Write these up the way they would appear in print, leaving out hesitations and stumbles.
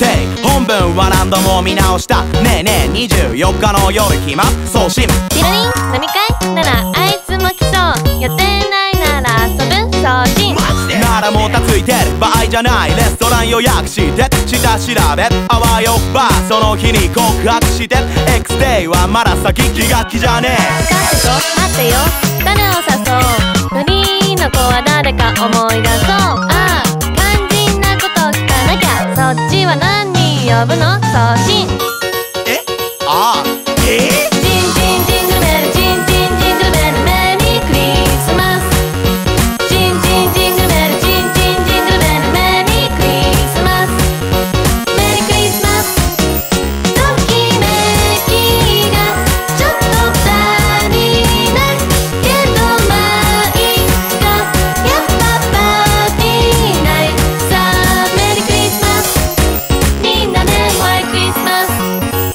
テイ本文は何度も見直した。ねえねえ24日の夜暇送信ピロリン飲み会ならあいつも来そう。予定ないなら遊ぶ送信。 ならもたついてる場合じゃない。レストラン予約して下調べあわよばその日に告白して X デイはまだ先気が気じゃねえ。 かってと待ってよ誰を誘う。フリーの子は誰か思い出そう。ああ肝心なこと聞かなきゃ。そっちは何人呼ぶの送信。 ああジンジンジングルベルジンジンジングルベルメリークリスマス。ジンジンジングルベルジンジンジングルベルメリークリスマス。メリークリスマス。ときめきがちょっと足りないけどまあいっか。やっぱパーティーナイト。さあメリークリスマス。みんなでホワイトクリスマス。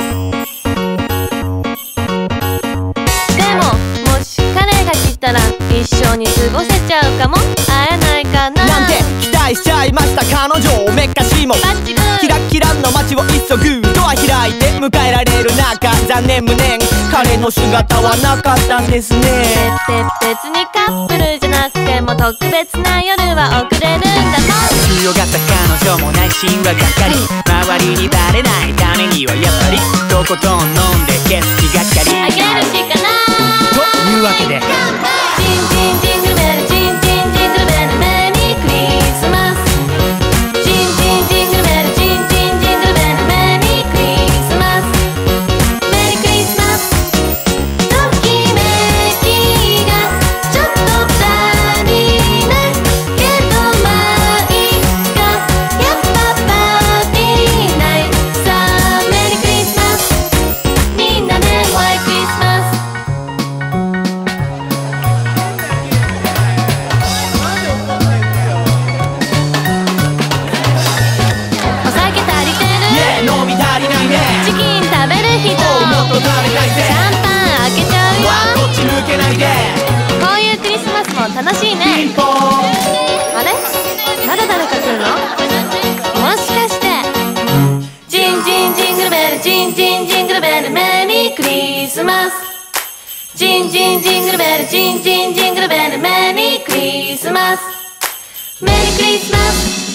もし彼が来たら一緒に過ごせちゃうかも。会えないかななんて期待しちゃいました彼女めっかしもバッチグーキラッキラの街を急ぐドア開いて迎えられる中残念無念彼の姿はなかったんですね。 別にカップルじゃなくても特別な夜は送れるんだもん。 強がった彼女も内心はがっかり。周りにバレないためにはやっぱりとことん飲んで消す気がかり。 あげるしかないというわけでジンジンジングルベルジンジンジングルベルメリークリスマス。ジンジンジングルベルジンジンジングルベルメリークリスマス。メリークリスマス。ときめきがちょっと足りないけどまあいっか。やっぱパーティーナイト。さあメリークリスマス。みんなでホワイトクリスマス。お酒足りてる？ 飲み足りないね。 チキン食べる人？ もっと食べたいぜ。 シャンパン開けちゃうよ。 こっち向けないで。 こういうクリスマスも楽しいピね。 ンポーンあれまだ誰か来るの？もしかしてジンジンジングルベルジンジンジングルベルメリークリスマス。ジンジンジングルベルジンジンジングルベルメリークリスマス。メリークリスマス。